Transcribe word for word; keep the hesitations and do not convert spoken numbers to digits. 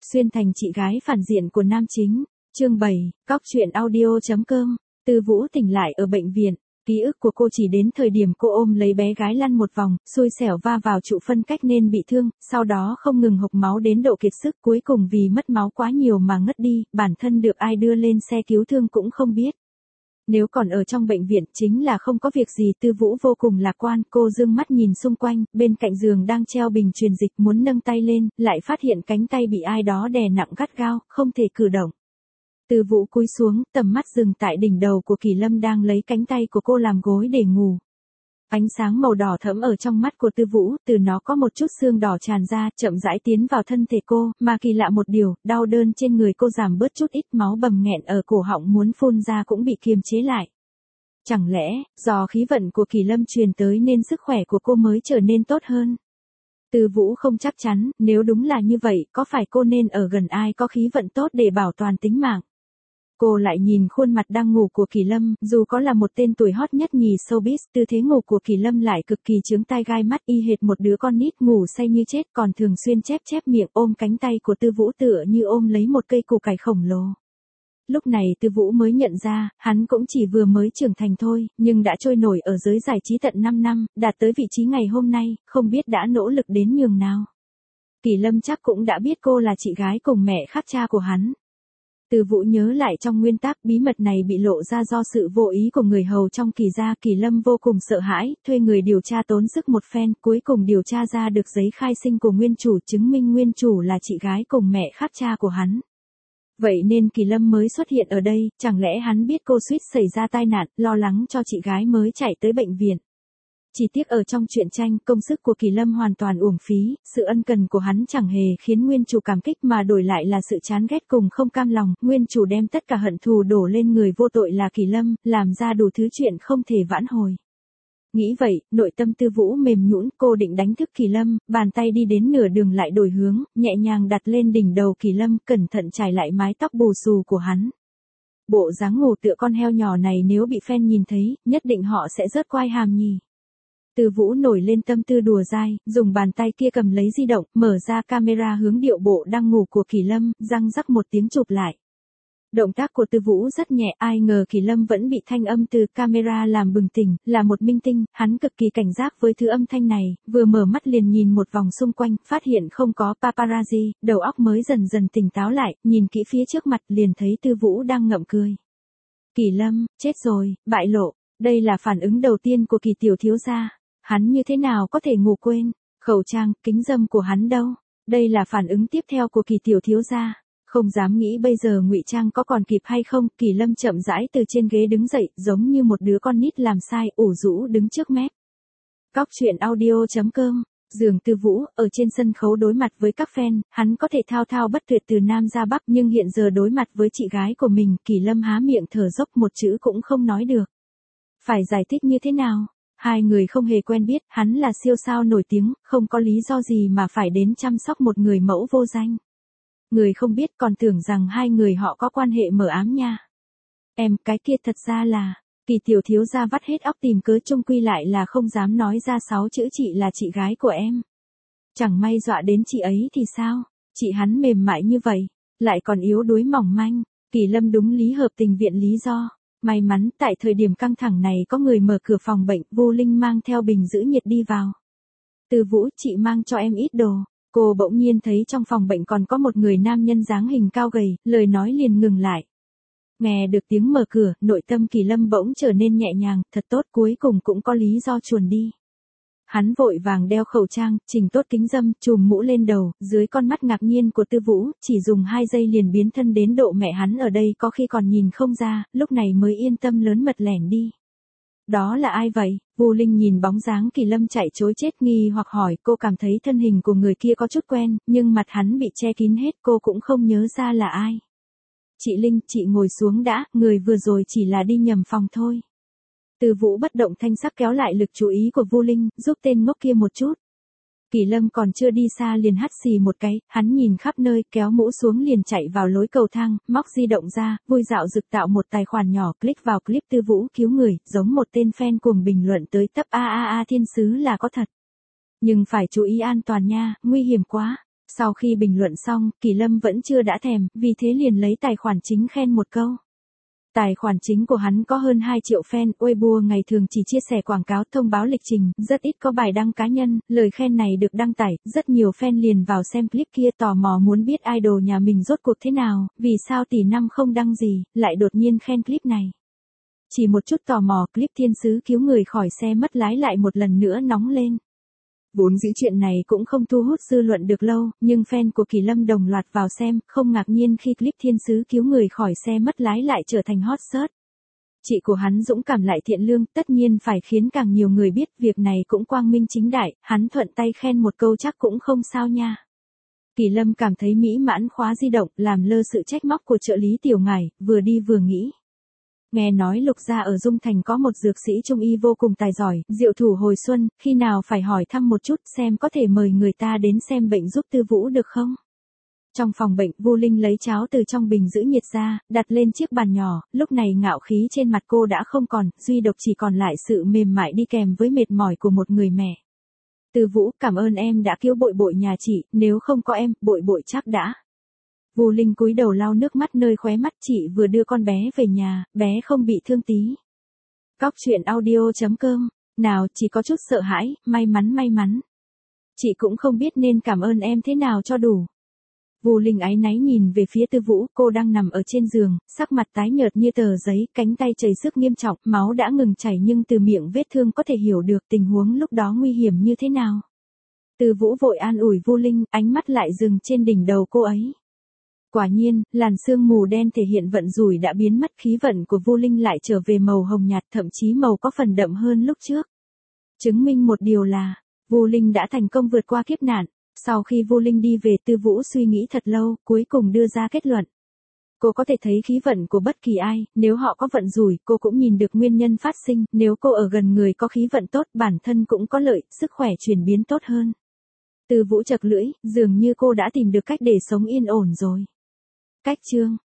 Xuyên thành chị gái phản diện của nam chính. Chương bảy, cóc truyện audio.com. Tư Vũ tỉnh lại ở bệnh viện. Ký ức của cô chỉ đến thời điểm cô ôm lấy bé gái lăn một vòng, xui xẻo va vào trụ phân cách nên bị thương, sau đó không ngừng hộc máu đến độ kiệt sức, cuối cùng vì mất máu quá nhiều mà ngất đi, bản thân được ai đưa lên xe cứu thương cũng không biết. Nếu còn ở trong bệnh viện chính là không có việc gì. Tư Vũ vô cùng lạc quan, cô dương mắt nhìn xung quanh, bên cạnh giường đang treo bình truyền dịch, muốn nâng tay lên, lại phát hiện cánh tay bị ai đó đè nặng gắt gao, không thể cử động. Tư Vũ cúi xuống, tầm mắt dừng tại đỉnh đầu của Kỳ Lâm đang lấy cánh tay của cô làm gối để ngủ. Ánh sáng màu đỏ thẫm ở trong mắt của Tư Vũ, từ nó có một chút xương đỏ tràn ra, chậm rãi tiến vào thân thể cô, mà kỳ lạ một điều, đau đớn trên người cô giảm bớt chút ít, máu bầm nghẹn ở cổ họng muốn phun ra cũng bị kiềm chế lại. Chẳng lẽ, do khí vận của Kỳ Lâm truyền tới nên sức khỏe của cô mới trở nên tốt hơn? Tư Vũ không chắc chắn, nếu đúng là như vậy, có phải cô nên ở gần ai có khí vận tốt để bảo toàn tính mạng? Cô lại nhìn khuôn mặt đang ngủ của Kỳ Lâm, dù có là một tên tuổi hot nhất nhì showbiz, tư thế ngủ của Kỳ Lâm lại cực kỳ chướng tai gai mắt, y hệt một đứa con nít ngủ say như chết, còn thường xuyên chép chép miệng, ôm cánh tay của Tư Vũ tựa như ôm lấy một cây củ cải khổng lồ. Lúc này Tư Vũ mới nhận ra, hắn cũng chỉ vừa mới trưởng thành thôi, nhưng đã trôi nổi ở giới giải trí tận năm năm, đạt tới vị trí ngày hôm nay, không biết đã nỗ lực đến nhường nào. Kỳ Lâm chắc cũng đã biết cô là chị gái cùng mẹ khác cha của hắn. Tư Vũ nhớ lại trong nguyên tắc, bí mật này bị lộ ra do sự vô ý của người hầu trong Kỳ gia. Kỳ Lâm vô cùng sợ hãi, thuê người điều tra tốn sức một phen, cuối cùng điều tra ra được giấy khai sinh của nguyên chủ, chứng minh nguyên chủ là chị gái cùng mẹ khác cha của hắn. Vậy nên Kỳ Lâm mới xuất hiện ở đây, chẳng lẽ hắn biết cô suýt xảy ra tai nạn, lo lắng cho chị gái mới chạy tới bệnh viện. Chỉ tiếc ở trong truyện tranh, công sức của Kỳ Lâm hoàn toàn uổng phí, sự ân cần của hắn chẳng hề khiến nguyên chủ cảm kích mà đổi lại là sự chán ghét cùng không cam lòng, nguyên chủ đem tất cả hận thù đổ lên người vô tội là Kỳ Lâm, làm ra đủ thứ chuyện không thể vãn hồi. Nghĩ vậy, nội tâm Tư Vũ mềm nhũn, cô định đánh thức Kỳ Lâm, bàn tay đi đến nửa đường lại đổi hướng, nhẹ nhàng đặt lên đỉnh đầu Kỳ Lâm, cẩn thận chải lại mái tóc bù xù của hắn. Bộ dáng ngủ tựa con heo nhỏ này nếu bị fan nhìn thấy, nhất định họ sẽ rớt quai hàm nhỉ. Tư Vũ nổi lên tâm tư đùa dai, dùng bàn tay kia cầm lấy di động, mở ra camera hướng điệu bộ đang ngủ của Kỳ Lâm, răng rắc một tiếng chụp lại. Động tác của Tư Vũ rất nhẹ, ai ngờ Kỳ Lâm vẫn bị thanh âm từ camera làm bừng tỉnh, là một minh tinh, hắn cực kỳ cảnh giác với thứ âm thanh này, vừa mở mắt liền nhìn một vòng xung quanh, phát hiện không có paparazzi, đầu óc mới dần dần tỉnh táo lại, nhìn kỹ phía trước mặt liền thấy Tư Vũ đang ngậm cười. Kỳ Lâm, chết rồi, bại lộ, đây là phản ứng đầu tiên của Kỳ tiểu thiếu gia. Hắn như thế nào có thể ngủ quên, khẩu trang, kính râm của hắn đâu, đây là phản ứng tiếp theo của Kỳ tiểu thiếu gia, không dám nghĩ bây giờ ngụy trang có còn kịp hay không. Kỳ Lâm chậm rãi từ trên ghế đứng dậy, giống như một đứa con nít làm sai, ủ rũ đứng trước mép. Cóc truyện audio.com. Giường Tư Vũ, ở trên sân khấu đối mặt với các fan, hắn có thể thao thao bất tuyệt từ Nam ra Bắc, nhưng hiện giờ đối mặt với chị gái của mình, Kỳ Lâm há miệng thở dốc một chữ cũng không nói được. Phải giải thích như thế nào? Hai người không hề quen biết, hắn là siêu sao nổi tiếng, không có lý do gì mà phải đến chăm sóc một người mẫu vô danh. Người không biết còn tưởng rằng hai người họ có quan hệ mờ ám nha. Em, cái kia thật ra là, Kỳ tiểu thiếu gia vắt hết óc tìm cớ, chung quy lại là không dám nói ra sáu chữ chị là chị gái của em. Chẳng may dọa đến chị ấy thì sao? Chị hắn mềm mại như vậy, lại còn yếu đuối mỏng manh. Kỳ Lâm đúng lý hợp tình viện lý do. May mắn, tại thời điểm căng thẳng này có người mở cửa phòng bệnh, Vô Linh mang theo bình giữ nhiệt đi vào. Tư Vũ, chị mang cho em ít đồ. Cô bỗng nhiên thấy trong phòng bệnh còn có một người nam nhân dáng hình cao gầy, lời nói liền ngừng lại. Nghe được tiếng mở cửa, nội tâm Kỳ Lâm bỗng trở nên nhẹ nhàng, thật tốt, cuối cùng cũng có lý do chuồn đi. Hắn vội vàng đeo khẩu trang, chỉnh tốt kính râm, chùm mũ lên đầu, dưới con mắt ngạc nhiên của Tư Vũ, chỉ dùng hai giây liền biến thân đến độ mẹ hắn ở đây có khi còn nhìn không ra, lúc này mới yên tâm lớn mật lẻn đi. Đó là ai vậy? Vô Linh nhìn bóng dáng Kỳ Lâm chạy trối chết nghi hoặc hỏi, cô cảm thấy thân hình của người kia có chút quen, nhưng mặt hắn bị che kín hết, cô cũng không nhớ ra là ai. Chị Linh, chị ngồi xuống đã, người vừa rồi chỉ là đi nhầm phòng thôi. Tư Vũ bất động thanh sắc kéo lại lực chú ý của Vô Linh, giúp tên ngốc kia một chút. Kỳ Lâm còn chưa đi xa liền hắt xì một cái, hắn nhìn khắp nơi, kéo mũ xuống liền chạy vào lối cầu thang, móc di động ra, vui dạo dực tạo một tài khoản nhỏ, click vào clip Tư Vũ cứu người, giống một tên fan cuồng bình luận tới tấp a a a thiên sứ là có thật. Nhưng phải chú ý an toàn nha, nguy hiểm quá. Sau khi bình luận xong, Kỳ Lâm vẫn chưa đã thèm, vì thế liền lấy tài khoản chính khen một câu. Tài khoản chính của hắn có hơn hai triệu fan, Weibo ngày thường chỉ chia sẻ quảng cáo thông báo lịch trình, rất ít có bài đăng cá nhân, lời khen này được đăng tải, rất nhiều fan liền vào xem clip kia tò mò muốn biết idol nhà mình rốt cuộc thế nào, vì sao tỷ năm không đăng gì, lại đột nhiên khen clip này. Chỉ một chút tò mò, clip thiên sứ cứu người khỏi xe mất lái lại một lần nữa nóng lên. Vốn dĩ chuyện này cũng không thu hút dư luận được lâu, nhưng fan của Kỳ Lâm đồng loạt vào xem, không ngạc nhiên khi clip thiên sứ cứu người khỏi xe mất lái lại trở thành hot search. Chị của hắn dũng cảm lại thiện lương, tất nhiên phải khiến càng nhiều người biết, việc này cũng quang minh chính đại, hắn thuận tay khen một câu chắc cũng không sao nha. Kỳ Lâm cảm thấy mỹ mãn khóa di động, làm lơ sự trách móc của trợ lý Tiểu Ngải, vừa đi vừa nghĩ. Nghe nói Lục gia ở Dung Thành có một dược sĩ trung y vô cùng tài giỏi, diệu thủ hồi xuân, khi nào phải hỏi thăm một chút xem có thể mời người ta đến xem bệnh giúp Tư Vũ được không? Trong phòng bệnh, Vu Linh lấy cháo từ trong bình giữ nhiệt ra, đặt lên chiếc bàn nhỏ, lúc này ngạo khí trên mặt cô đã không còn, duy độc chỉ còn lại sự mềm mại đi kèm với mệt mỏi của một người mẹ. Tư Vũ, cảm ơn em đã cứu Bội Bội nhà chị, nếu không có em, Bội Bội chắc đã. Vu Linh cúi đầu lau nước mắt nơi khóe mắt, chị vừa đưa con bé về nhà, bé không bị thương tí. Cóc truyện audio chấm com, nào chỉ có chút sợ hãi, may mắn may mắn. Chị cũng không biết nên cảm ơn em thế nào cho đủ. Vu Linh áy náy nhìn về phía Tư Vũ, cô đang nằm ở trên giường, sắc mặt tái nhợt như tờ giấy, cánh tay chảy xước nghiêm trọng, máu đã ngừng chảy nhưng từ miệng vết thương có thể hiểu được tình huống lúc đó nguy hiểm như thế nào. Tư Vũ vội an ủi Vu Linh, ánh mắt lại dừng trên đỉnh đầu cô ấy. Quả nhiên, làn sương mù đen thể hiện vận rủi đã biến mất, khí vận của Vu Linh lại trở về màu hồng nhạt, thậm chí màu có phần đậm hơn lúc trước. Chứng minh một điều là, Vu Linh đã thành công vượt qua kiếp nạn. Sau khi Vu Linh đi về, Tư Vũ suy nghĩ thật lâu, cuối cùng đưa ra kết luận. Cô có thể thấy khí vận của bất kỳ ai, nếu họ có vận rủi, cô cũng nhìn được nguyên nhân phát sinh, nếu cô ở gần người có khí vận tốt, bản thân cũng có lợi, sức khỏe chuyển biến tốt hơn. Tư Vũ chật lưỡi, dường như cô đã tìm được cách để sống yên ổn rồi. Cách chương